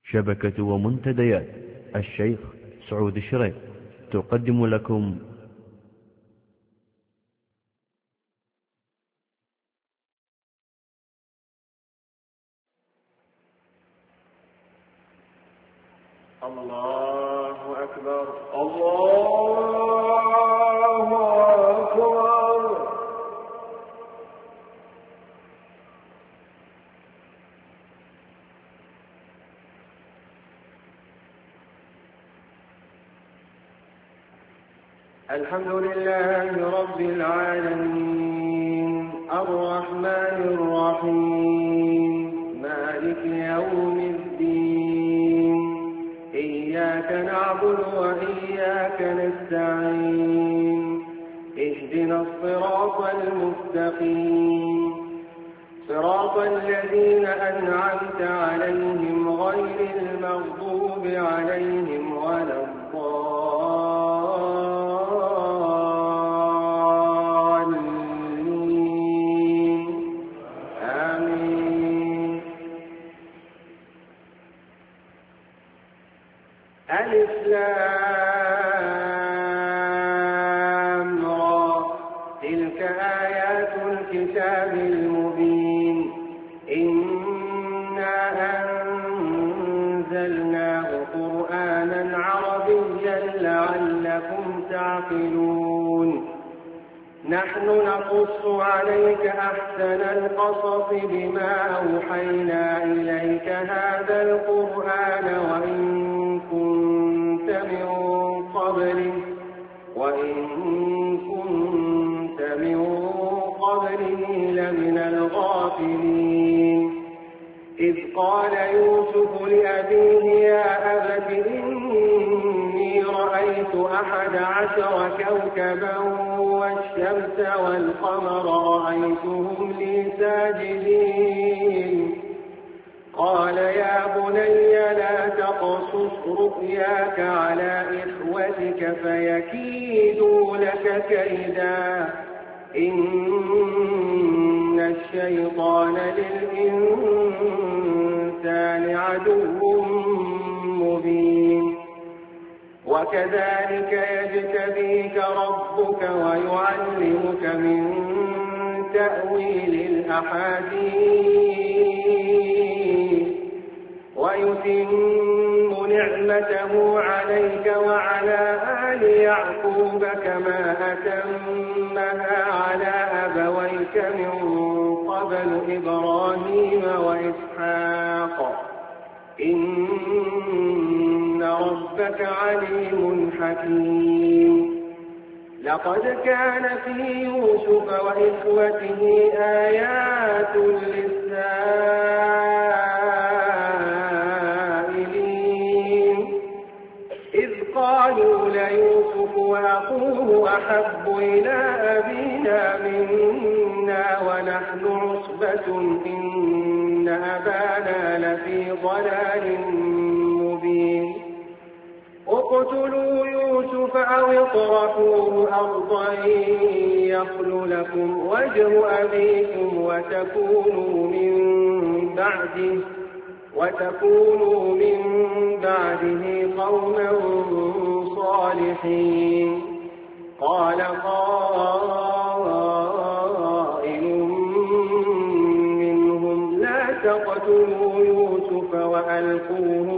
شبكة ومنتديات الشيخ سعود الشريف تقدم لكم الله أكبر الله أكبر. الحمد لله رب العالمين الرحمن الرحيم مالك يوم الدين إياك نعبد وإياك نستعين اهدنا الصراط المستقيم صراط الذين أنعمت عليهم غير المغضوب عليهم ولا الضالين آمين. ألف لام را تلك آيات الكتاب المبين إنا أنزلناه قرآنا عربيا لعلكم تعقلون. نحن نقص عليك أحسن القصص بما أوحينا إليك هذا القرآن وإن كنت من قبله لمن الغافلين. إذ قال يوسف لأبيه يا أبت إني رأيت 11 كوكبا والشمس والقمر رأيتهم لي ساجدين. قال يا بني لا تقصص رؤياك على إخوتك فيكيدوا لك كيدا إن الشيطان للإنسان عدو مبين. وكذلك يجتبيك ربك ويعلمك من تأويل الأحاديث ويتم نعمته عليك وعلى آل يعقوب كما أتمها على أبويك من قبل إبراهيم وإسحاق إن ربك عليم حكيم. لقد كان في يوسف وإخوته آيات للسائلين إذ قالوا ليوسف وأخوه أحب إلى أبينا منا ونحن عصبة إن أبانا لفي ضلال مبين. اقتلوا يوسف أو اطرحوه أرضا يخل لكم وجه أبيكم وتكونوا من بعده قوما صالحين. قال قائل منهم لا تقتلوا يوسف وألقوه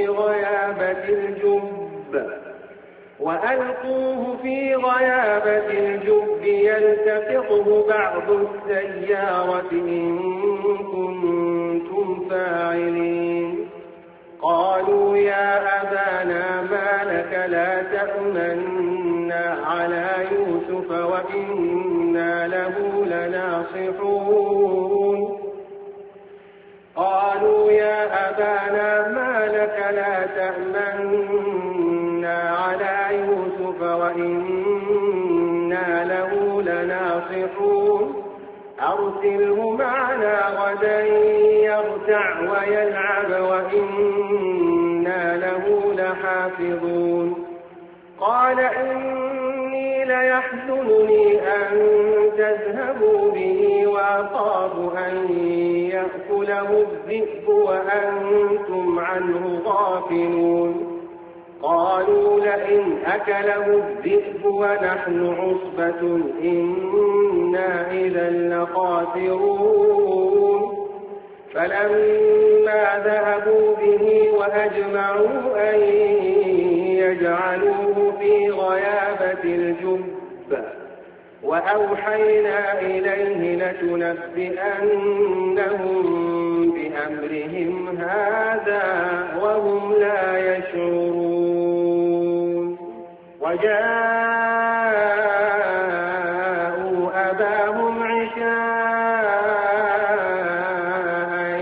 في غيابة الجب يلتقطه بعض السيارة إن كنتم فاعلين. قالوا يا أبانا ما لك لا تأمنا على يوسف وإنا له لناصحون. قالوا يا أبانا ما لك لا تأمنا على يوسف وإنا له لناصحون. أرسله معنا غدا يرتع ويلعب وإنا له لحافظون. قال إني ليحزنني أن تذهبوا به وأخاف أن يأكله الذئب وأنتم عنه غافلون قالوا لئن أكله الذئب ونحن عصبة إنا إذا لخاسرون فلما ذهبوا به وأجمعوا أن يجعلوه في غيابة الجب وأوحينا إليه لتنبئنهم بأمرهم هذا وهم لا يشعرون وجاءوا أباهم عشاء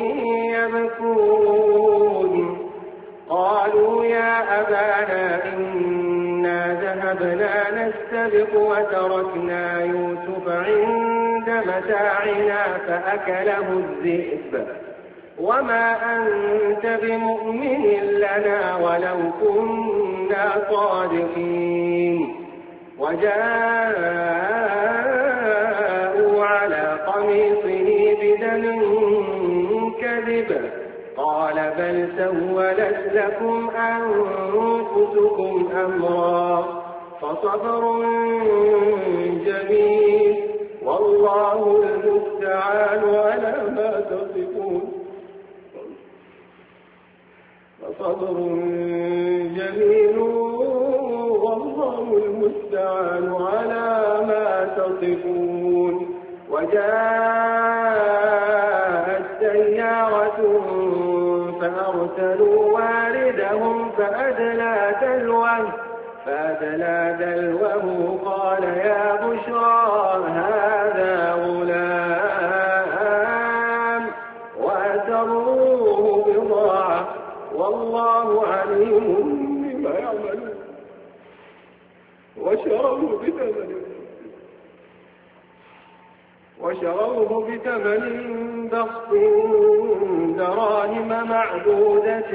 يبكون قالوا يا أبانا إنا ذهبنا نستبق وتركنا يوسف عند متاعنا فأكله الذئب وما أنت بمؤمن لنا ولو كنا صادقين وجاءوا على قميصه بدم كذب قال بل سولت لكم أنفسكم أمرا فصبر جميل والله المستعان على ما تصفون فصبر جميل والله المستعان على ما تصفون وجاءت سيارة فأرسلوا واردهم فأدلى دلوه قال يا بشرى هذا غلام وأسروه بضاعة والله عليم بما يعملون وشروه بثمن بخس دراهم معدودة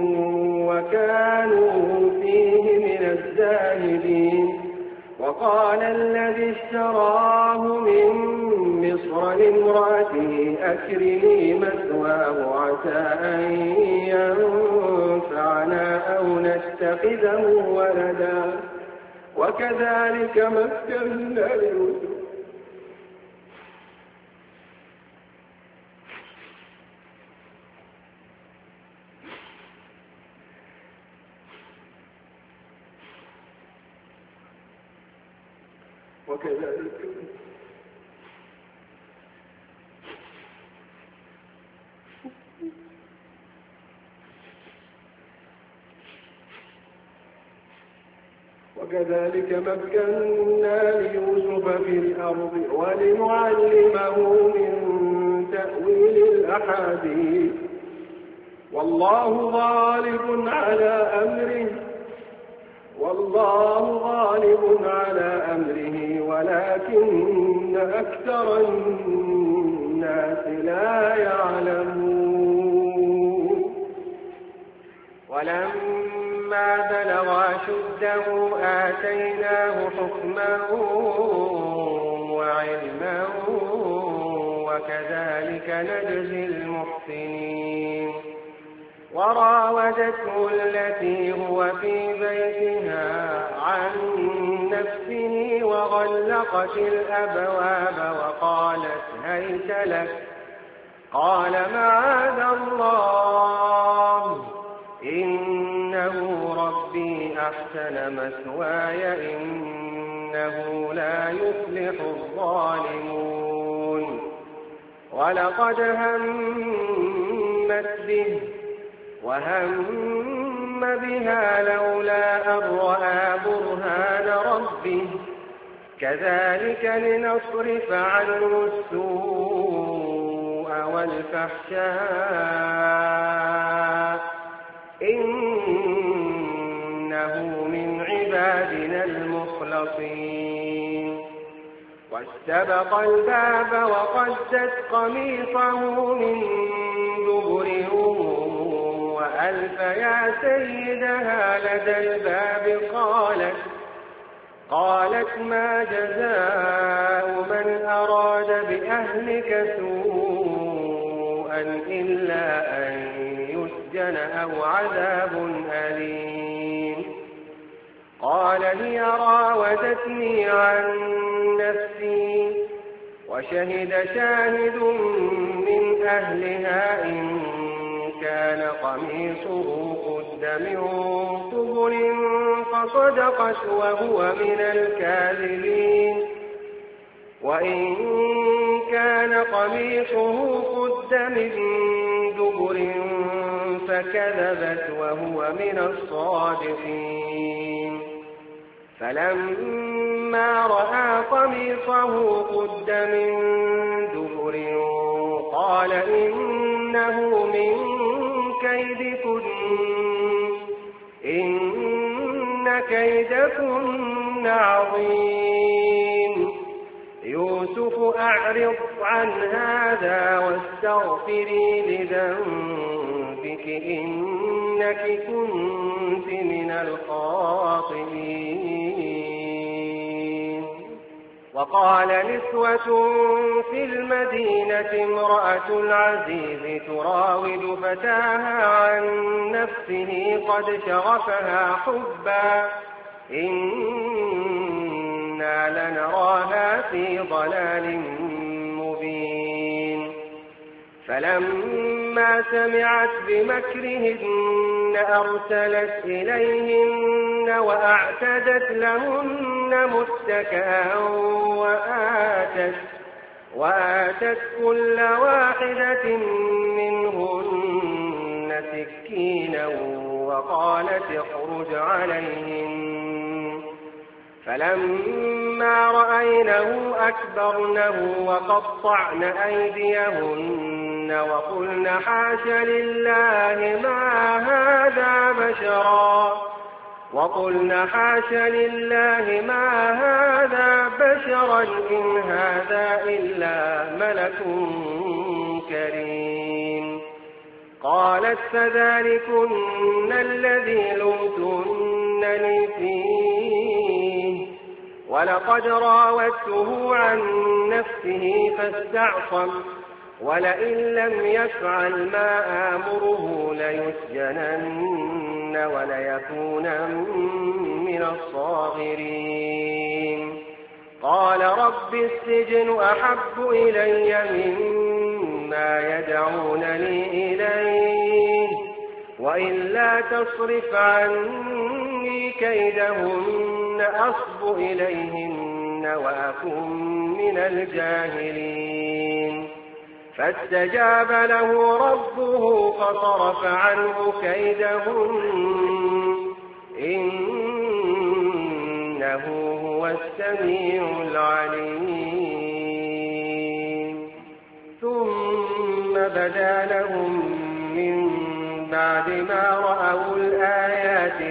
وكانوا فيه من الزاهدين وقال الذي اشتراه من مصر لامرأته أكرمي مثواه عسى أن ينفعنا أو نتخذه ولدا وكذلك مكنا ليوسف وكذلك مكنا ليوسف في الأرض ولنعلمه من تأويل الأحاديث والله غالب على أمره ولكن أكثر الناس لا يعلمون ولما بلغ أشده آتيناه حكما وعلما وكذلك نجزي المحسنين وراودته التي هو في بيتها عن نفسه وغلقت الأبواب وقالت هيت لك قال معاذ الله إنه ربي أحسن مثواي إنه لا يفلح الظالمون ولقد همت به وهم بها لولا أن رأى برهان ربه كذلك لنصرف عنه السوء والفحشاء إنه من عبادنا المخلصين واستبق الباب وقدت قميصه من دبر وألف يا سيدها لدى الباب قالت ما جزاء من أراد بأهلك سوءا إلا أن يسجن أو عذاب أليم. قال هي راودتني عن نفسي وشهد شاهد من أهلها إن كان قميصه قد من قبل فصدقت وهو من الكاذبين وإن كان قميصه قد من دبر فكذبت وهو من الصادقين. فلما رأى قميصه قد من دبر قال إنه من كيدكن إن كيدكن عظيم. يوسف أعرض عن هذا واستغفري لذنبك إنك كنت من الخاطئين. وقال نسوة في المدينة امرأة العزيز تراود فتاها عن نفسه قد شغفها حبا إنا لنراها في ضلال مبين. فلما سمعت بمكرهن أرسلت إليهن وأعتدت لهن متكئا وآتت كل واحدة منهن سكينا وقالت اخرج عليهن. فلما رأينه أكبرنه وقطعن أيديهن وقلن حاش لله ما هذا بشرا إن هذا إلا ملك كريم. قالت فذلكن الذي لمتنني فيه ولقد راودته عن نفسه فاستعصم ولئن لم يفعل ما آمره ليسجنن وليكونن من الصاغرين. قال رب السجن أحب إلي مما يدعونني إليه وإلا تصرف عني كيدهن أصب إليهن وأكن من الجاهلين. فاستجاب له ربه فصرف عنه كيدهن إنه هو السميع العليم. ثم بدا لهم من بعد ما رأوا الآيات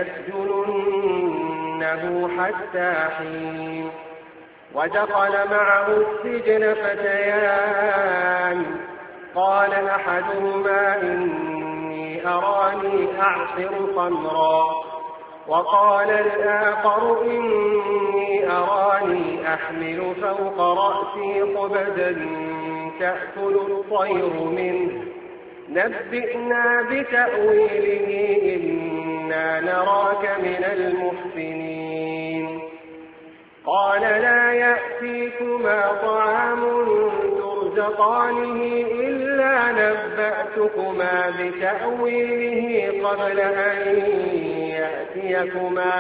ليسجننه حتى حين. ودخل معه السجن فتيان قال أحدهما إني أراني أعصر خمرا وقال الآخر إني أراني أحمل فوق رأسي خبزا تأكل الطير منه نبئنا بتأويله إنا نراك من المحسنين. قال لا يأتيكما طعام ترزقانه إلا نبأتكما بتأويله قبل أن يأتيكما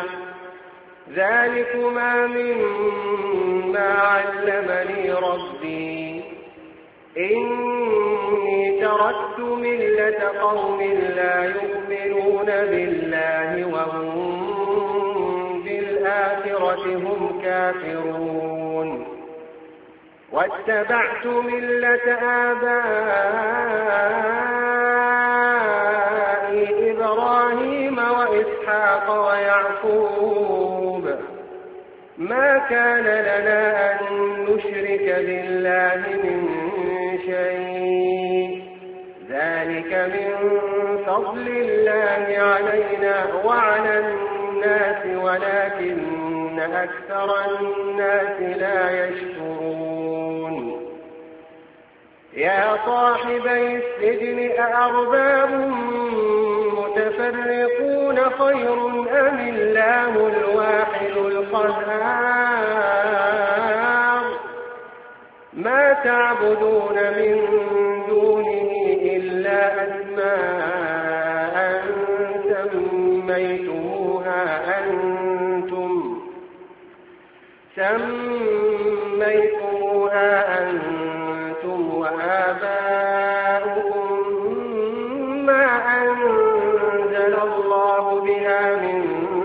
ذلكما مما علمني ربي إني تركت ملة قوم لا يؤمنون بالله وهم بالآخرة هم كافرون واتبعت ملة آبائي إبراهيم وإسحاق ويعقوب ما كان لنا أن نشرك بالله من شيء ذلك من فضل الله علينا وعلى الناس ولكن أكثر الناس لا يشكرون. يا صاحبي السجن أأرباب متفرقون خير أم الله الواحد القهار ما تعبدون من دونه إلا أسماء سميتموها أنتم وآباؤكم ما أنزل الله بها من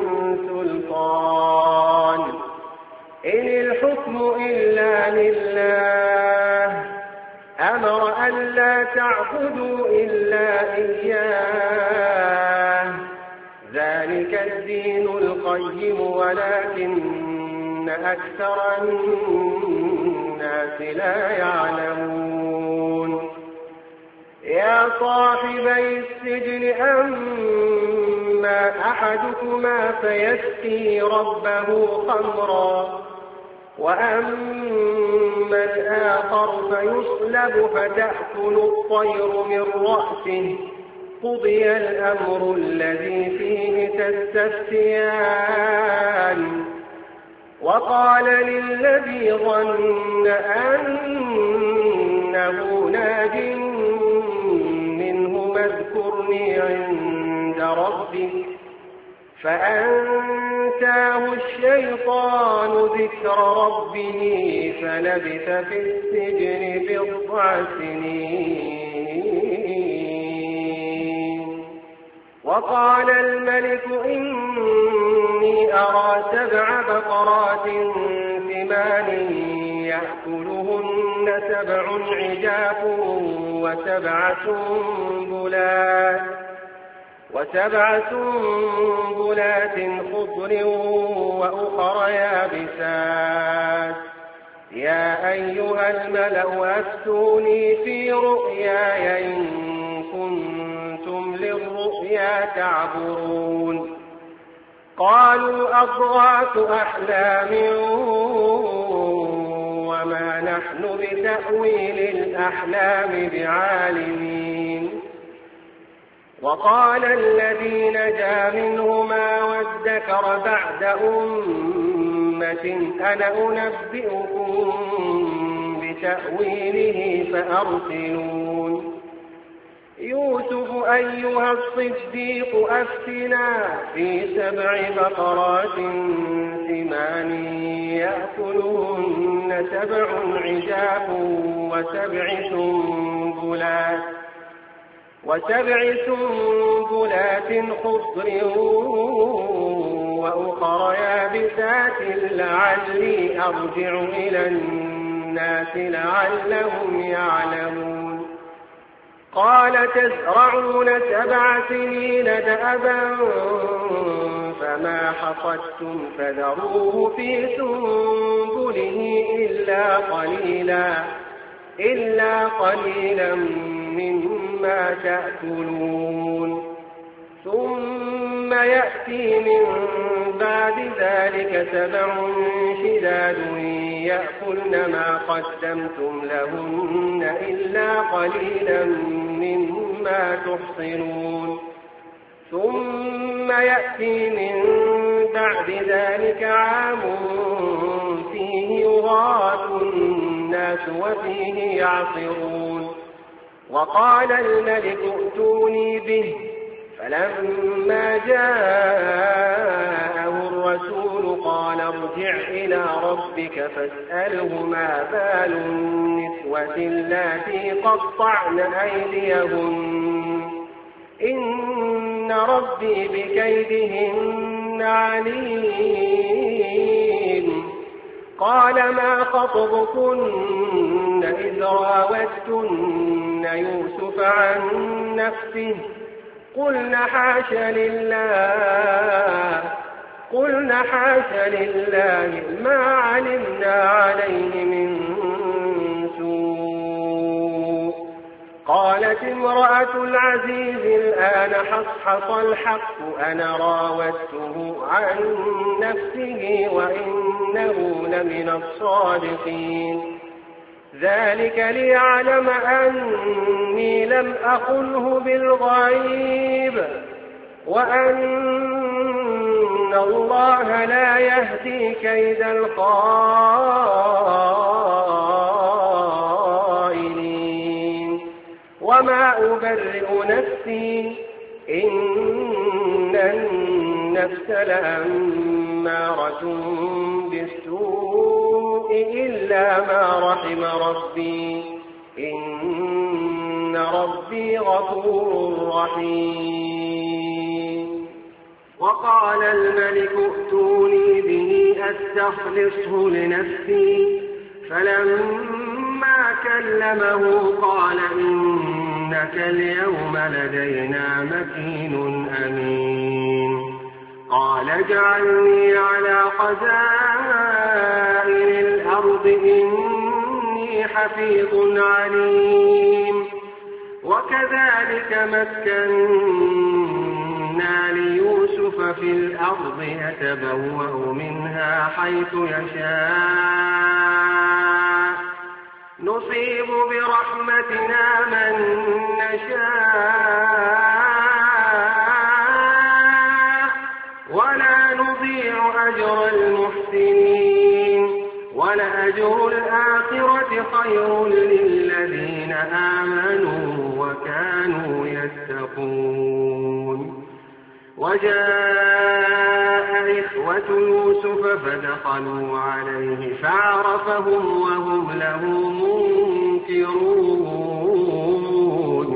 سلطان إن الحكم إلا لله أمر أن لا تعبدوا إلا إياه ذلك الدين القيم ولكن أكثر الناس لا يعلمون يا صاحبي السجن أما أحدكما فيسقي ربه خمرا وأما الآخر فيصلب فتأكل الطير من رأسه قضي الأمر الذي فيه تستفتيان وقال للذي ظن أنه ناج منه اذكرني عند ربك فأنساه الشيطان ذكر ربه فلبث في السجن 9 سنين وقال الملك إني أرى 7 بقرات ثمان يأكلهن 7 عجاف و7 سنبلات خضر وأخر يابسات يا أيها الملأ أفتوني في رؤياي إن كنتم للرؤيا تعبرون قالوا أضغاث أحلام وما نحن بتأويل الأحلام بعالمين وقال الذي نجا منهما وادكر بعد أمة أنا أنبئكم بتأويله فأرسلون يوسف أيها الصديق أفتنا في 7 بقرات ثمان يأكلهن 7 عجاف و7 سنبلات خضر وأخر يابسات لعلي أرجع إلى الناس لعلهم يعلمون قال تزرعون 7 سنين دأبا فما حصدتم فذروه في سنبله إلا قليلا مما تأكلون ثم يأتي من بعد ذلك 7 شداد يأكلن ما قدمتم لهن إلا قليلا مما تحصنون ثم يأتي من بعد ذلك عام فيه يغاث الناس وفيه يعصرون وقال الملك ائتوني به فلما جاءه الرسول قال ارجع إلى ربك فاسأله ما بال النسوة اللاتي قطعن أيديهن إن ربي بكيدهن عليم قال ما خطبكن إذ راوتن يوسف عن نفسه قلنا حاش لله ما علمنا عليه من سوء قالت امرأة العزيز الآن حصحص الحق أنا راودته عن نفسه وإنه لمن الصادقين ذلك ليعلم أني لم أخنه بالغيب وأن الله لا يهدي كيد الخائنين وما أبرئ نفسي إن النفس لأمارة بالسوء إلا ما رحم ربي إن ربي غفور رحيم. وقال الملك ائتوني به أستخلصه لنفسي فلما كلمه قال إنك اليوم لدينا مكين أمين. قال اجعلني على خزائن الأرض إني حفيظ عليم. وكذلك مكنا ليوسف في الأرض يتبوأ منها حيث يشاء نصيب برحمتنا من نشاء ولا نضيع أجر المحسنين ولأجر الآخرة خير للذين آمنوا وكانوا يتقون. وجاء إخوة يوسف فدخلوا عليه فعرفهم وهم له منكرون.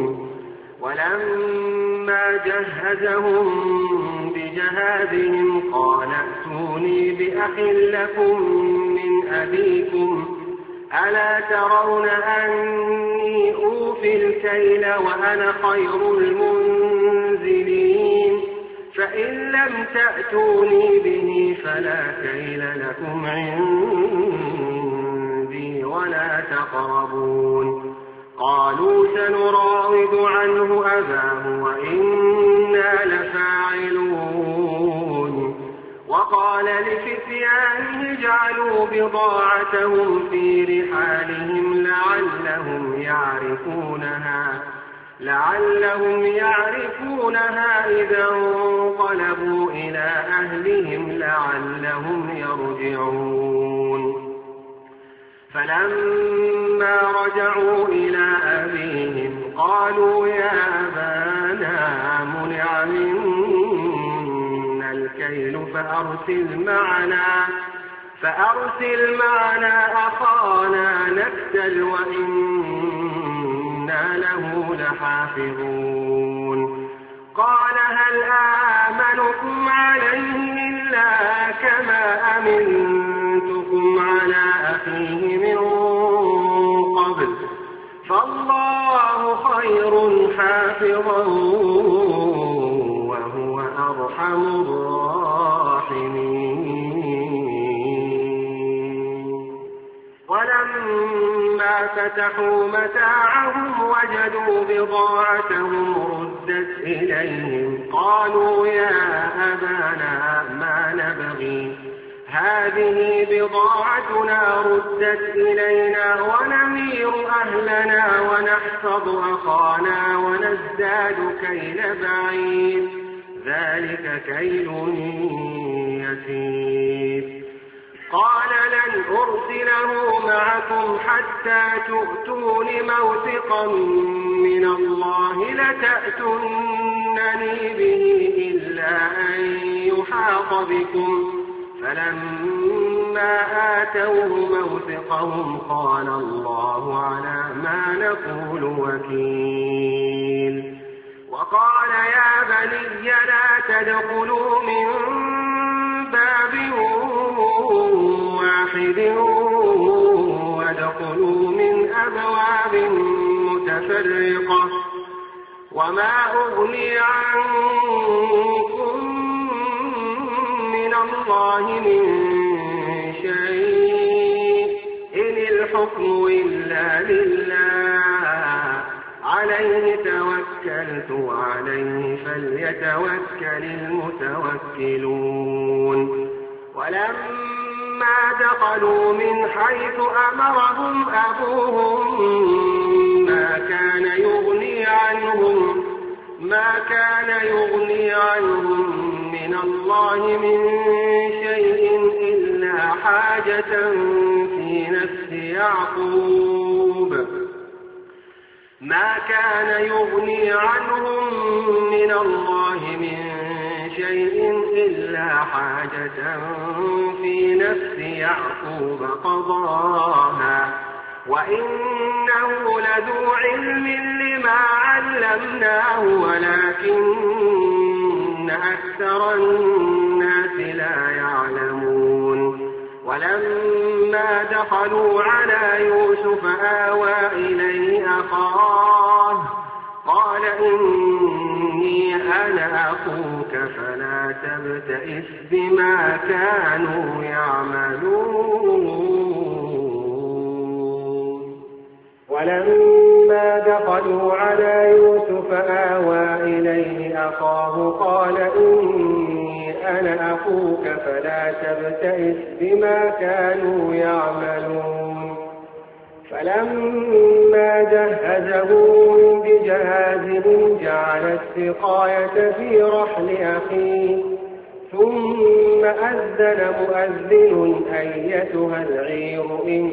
ولما جهزهم بجهازهم قال ائتوني بأخ لكم من أبيكم ألا ترون أني أوفي الكيل وأنا خير المنزلين فإن لم تأتوني به فلا كيل لكم عندي ولا تقربون. قالوا سنراود عنه أباه وإنا لفاعلون. وقال لفتيانه اجعلوا بضاعتهم في رحالهم لعلهم يعرفونها إذا انقلبوا إلى أهلهم لعلهم يرجعون. فلما رجعوا إلى أبيهم قالوا يا أبانا منع منا الكيل فأرسل معنا أخانا نكتل وإنا له لحافظون. قال هل آمنكم عليه إلا كما أمنتكم على أخيه من قبل فالله خير حافظا وهو أرحم الراحمين. ولما فتحوا متاعهم وجدوا بضاعتهم ردت إليهم قالوا يا أبانا ما نبغي هذه بضاعتنا ردت إلينا ونمير أهلنا ونحفظ أخانا ونزداد كيل بعير ذلك كيل يسير. قال لن أرسله معكم حتى تؤتون موثقا من الله لتأتونني به إلا أن يحاط بكم. فلما آتوه موثقهم قال الله على ما نقول وكيل. وقال يا بني لا تدخلوا من باب واحد وادخلوا من أبواب متفرقة وما أغني عنكم من الله من شيء إن الحكم إلا لله عليه توكلت وعليه فليتوكل المتوكلون. ولما دخلوا من حيث أمرهم أبوهم ما كان يغني عنهم من الله من شيء إلا حاجة في نفس يعقوب قضاها وإنه لذو علم لما علمناه ولكن أكثر الناس لا يعلمون ولما دخلوا على يوسف آوى إليه أخاه قال إني أنا أخوك فلا تبتئس بما كانوا يعملون ولما دخلوا على يوسف آوى إليه أخاه قال إني أنا أخوك فلا تبتئس بما كانوا يعملون فلما جهزهم بجهازهم جعل السقاية في رحل أخيه ثم أذن مؤذن أيتها العير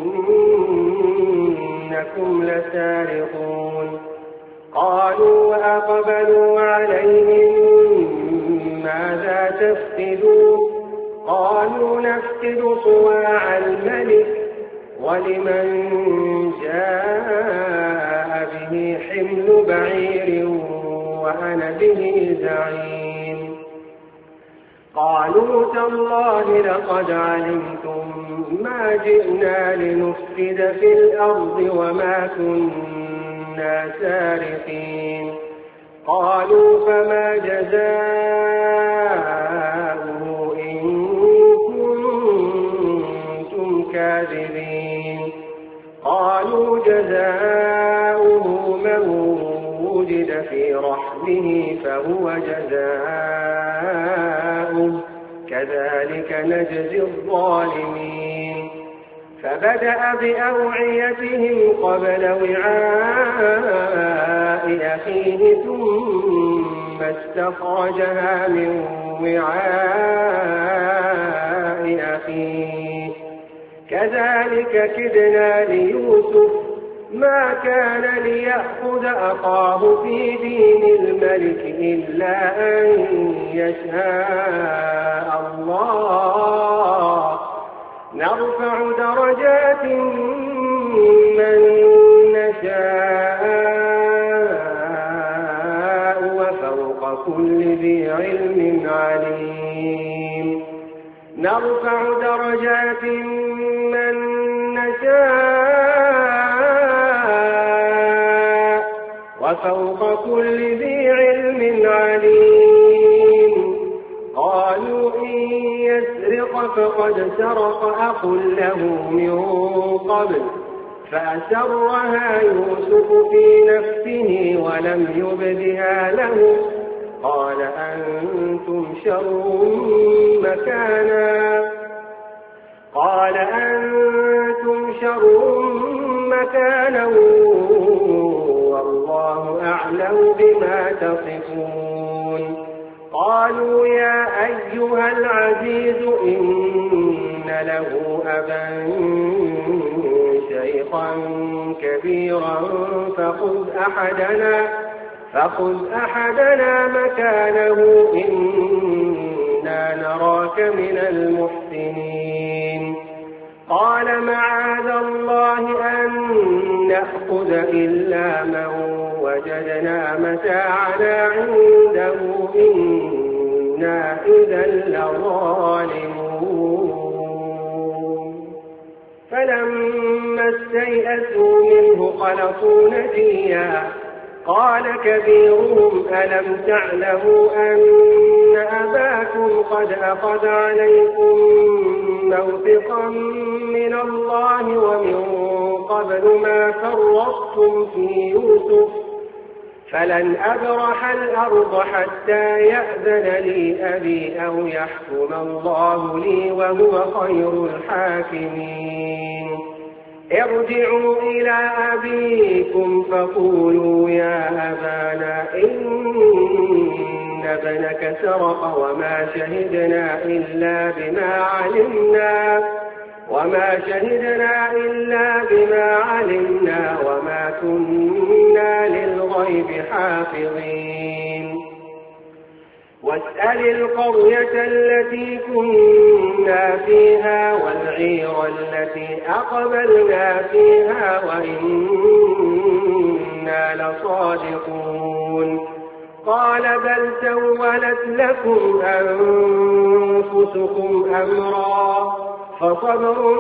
إنكم لسارقون قالوا وأقبلوا عليهم ماذا تفقدون قالوا نفقد صواع الملك ولمن جاء به حمل بعير وأنا به زعيم قالوا تالله لقد علمتم ما جئنا لنفسد في الأرض وما كنا سارقين قالوا فما جزاؤه إن كنتم كاذبين قالوا جزاؤه من وجد في رحمه فهو جزاؤه كذلك نجزي الظالمين فبدأ بأوعيتهم قبل وعاء أخيه ثم استخرجها من وعاء أخيه كذلك كدنا ليوسف ما كان ليأخذ أخاه في دين الملك إلا أن يشاء الله نرفع درجات من نشاء وفوق كل ذي علم عليم نرفع درجات من نشاء وفوق كل ذي علم عليم قالوا إن يسرق فقد سرق أخ له من قبل فأسرها يوسف في نفسه ولم يبدها له قال أنتم شر مكانا والله أعلم بما تصفون قالوا يا أيها العزيز إن له أبا شيخا كبيرا فخذ أحدنا مكانه إنا نراك من المحسنين قال معاذ الله أن نأخذ إلا من وجدنا متاعنا عنده إنا إذا لظالمون فلما استيئسوا منه خلصوا نجيا قال كبيرهم ألم تعلموا أن أباكم قد أخذ عليكم موثقا من الله ومن قبل ما فرطتم في يوسف فلن أبرح الأرض حتى يأذن لي أبي أو يحكم الله لي وهو خير الحاكمين ارجعوا إلى أبيكم فقولوا يا أبانا إن ابنك سرق وما شهدنا إلا بما علمنا وما كنا للغيب حافظين واسأل القرية التي كنا فيها والعير التي أقبلنا فيها وإنا لصادقون قال بل سولت لكم أنفسكم أمرا فصبر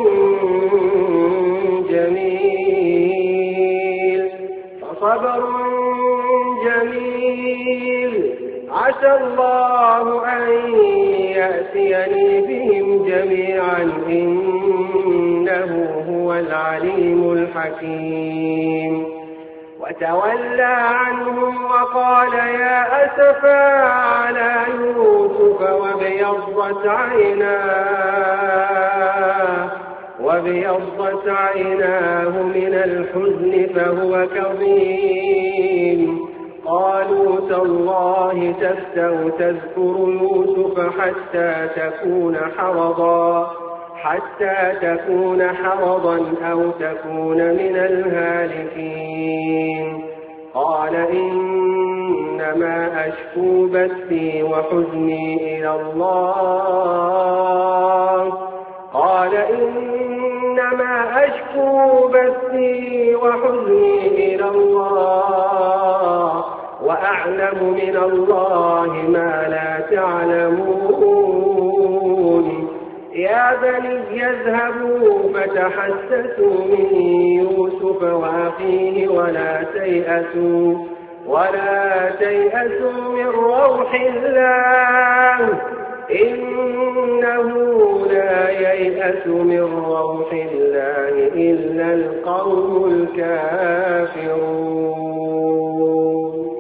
جميل عسى الله أن يأتيني بهم جميعا إنه هو العليم الحكيم وتولى عنهم وقال يا أسفا على يوسف وابيضت عيناه من الحزن فهو كظيم قالوا تالله تفتأ تذكر يوسف حتى تكون حرضا أو تكون من الهالكين قال إنما أشكو بثي وحزني إلى الله وأعلم من الله ما لا تعلمون يا بني يذهبوا فتحسسوا من يوسف وأخيه ولا تيأسوا من روح الله إنه لا ييأس من روح الله إلا القوم الكافرون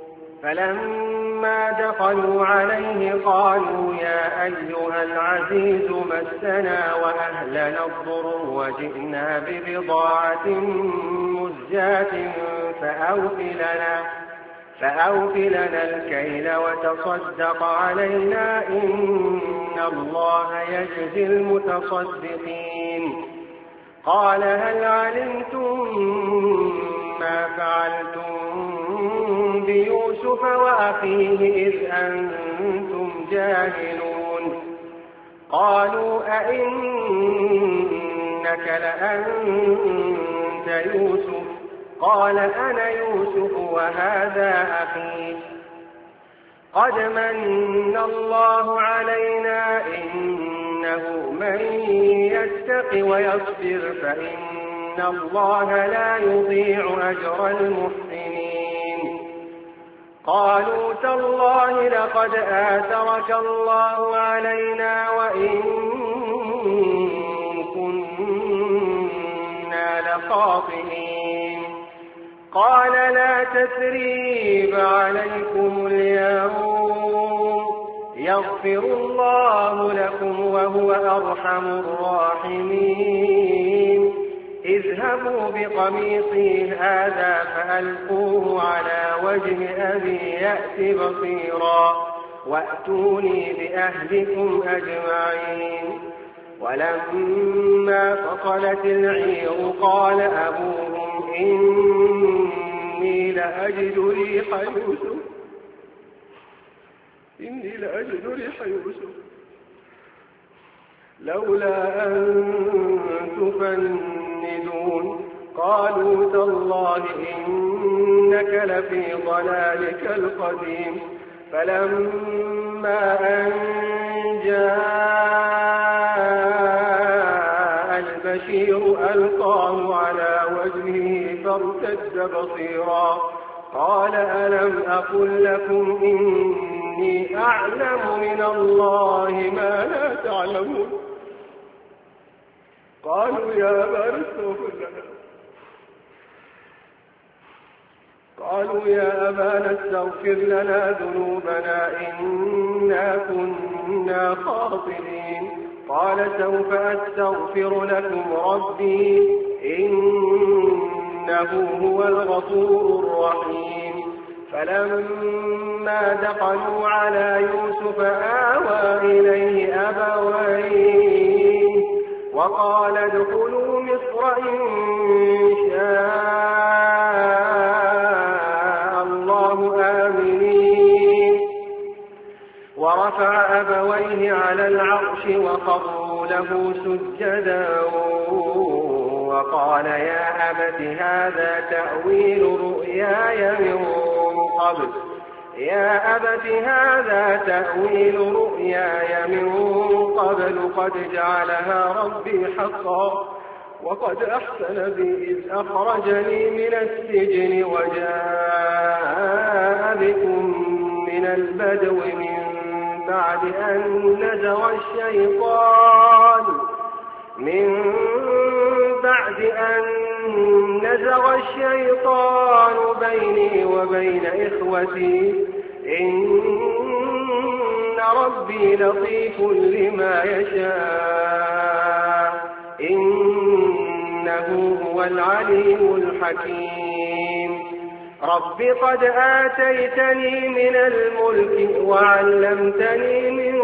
فلما دخلوا عليه قالوا يا أيها العزيز مسنا وأهلنا الضر وجئنا ببضاعة مزجاة فأوف لنا الكيل وتصدق علينا إن الله يجزي المتصدقين قال هل علمتم ما فعلتم بيوسف وأخيه إذ أنتم جاهلون قالوا أئنك لأنت يوسف قال أنا يوسف وهذا أخي قد من الله علينا إنه من يتق ويصبر فإن الله لا يضيع أجر المحسنين قالوا تالله لقد آثرك الله علينا وإن كنا لخاطئين قال لا تثريب عليكم اليوم يغفر الله لكم وهو أرحم الراحمين اذهبوا بقميصي هذا فألقوه على وجه أبي يأت بصيرا وأتوني بأهلكم أجمعين ولما فصلت العير قال أبوهم إني لأجد ريح يوسف لولا أن تفندون قالوا تالله إنك لفي ضلالك القديم فلما أن جاء البشير ألقاه على وجهه فارتد بصيرا قال ألم أقل لكم إني أعلم من الله ما لا تعلمون قالوا يا أبا استغفر لنا قالوا يا أبانا استغفر لنا ذنوبنا إنا كنا خاطئين قال سوف أستغفر لكم ربي إنه هو الغفور الرحيم فلما دخلوا على يوسف آوى إليه أبويه وقال ادخلوا مصر إن شاء الله آمنين ورفع أبويه على العرش وخروا له سجدا وقال يا أبت هذا تأويل رؤياي من قبل قد جعلها ربي حقا وقد أحسن بي إذ أخرجني من السجن وجاء بكم من البدو من بعد أن نزغ الشيطان بيني وبين إخوتي إن ربي لطيف لما يشاء إنه هو العليم الحكيم رب قد آتيتني من الملك وعلمتني من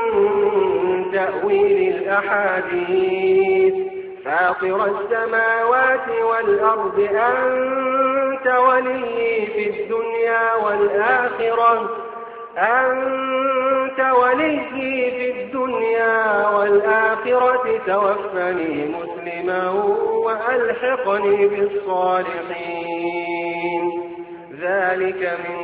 تأويل الأحاديث فاطر السماوات والأرض أنت ولي في الدنيا والآخرة توفني مسلما وألحقني بالصالحين ذلك من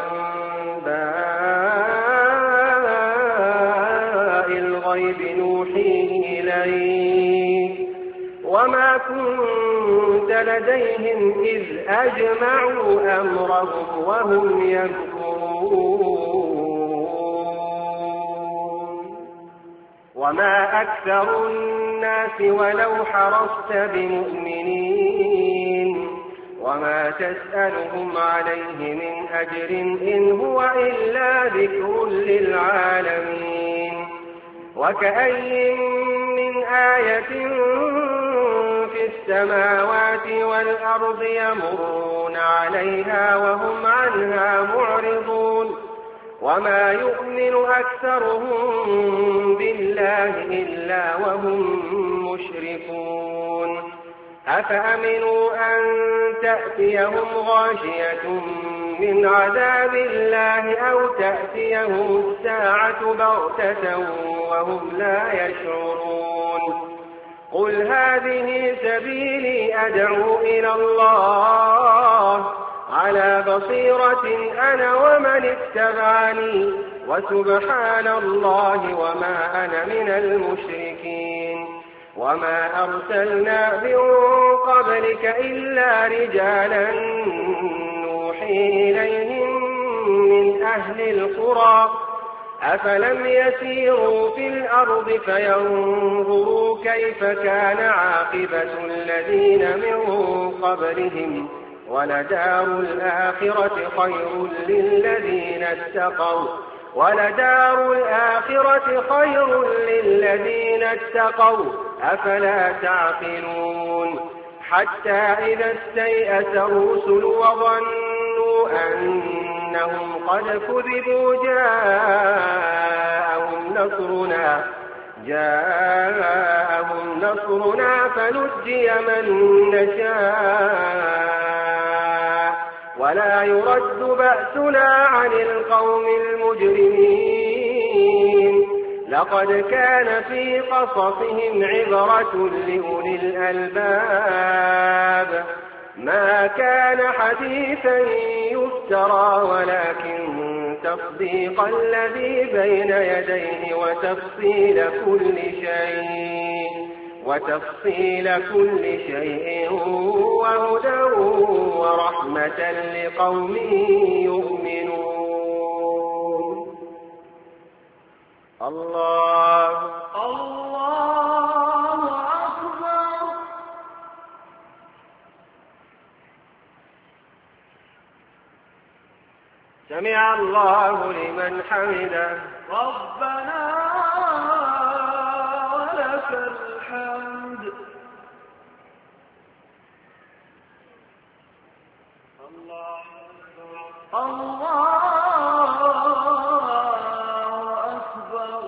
أنباء الغيب نوحيه إليك وما كنت لديهم إذ أجمعوا أمرهم وهم يمكرون وما أكثر الناس ولو حرصت بمؤمنين وما تسألهم عليه من أجر إن هو إلا ذكر للعالمين وكأي من آية في السماوات والأرض يمرون عليها وهم عنها معرضون وما يؤمن أكثرهم بالله إلا وهم مشركون أفأمنوا أن تأتيهم غاشية من عذاب الله أو تأتيهم الساعة بغتة وهم لا يشعرون قل هذه سبيلي أدعو إلى الله على بصيرة أنا ومن اتبعني وسبحان الله وما أنا من المشركين وما أرسلنا من قبلك إلا رجالا نوحي إليهم من أهل القرى أفلم يسيروا في الأرض فينظروا كيف كان عاقبة الذين من قبلهم ولدار الآخرة خير للذين اتقوا أفلا تعقلون حتى إذا استيأس الرسل وظنوا أنهم قد كذبوا جاءهم نصرنا فنجي من نشاء ولا يرد بأسنا عن القوم المجرمين لقد كان في قصصهم عبرة لأولي الألباب ما كان حديثا يفترى ولكن تصديق الذي بين يديه وتفصيل كل شيء وهدى ورحمة لقوم يؤمنون الله أكبر سمع الله لمن حمده ربنا ولك الحمد الله أكبر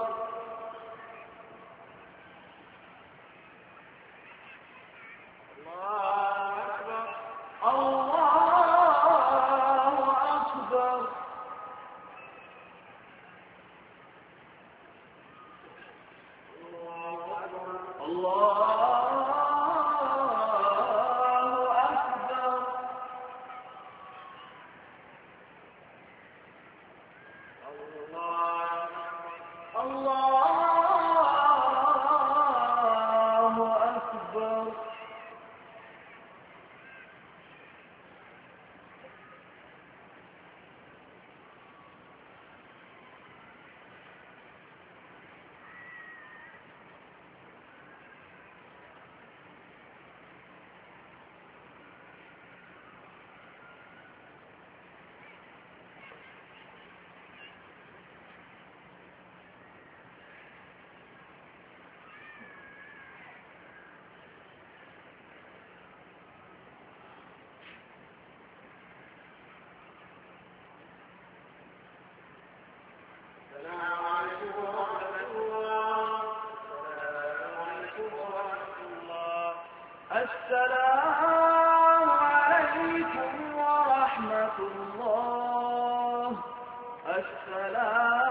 السلام عليكم ورحمة الله. السلام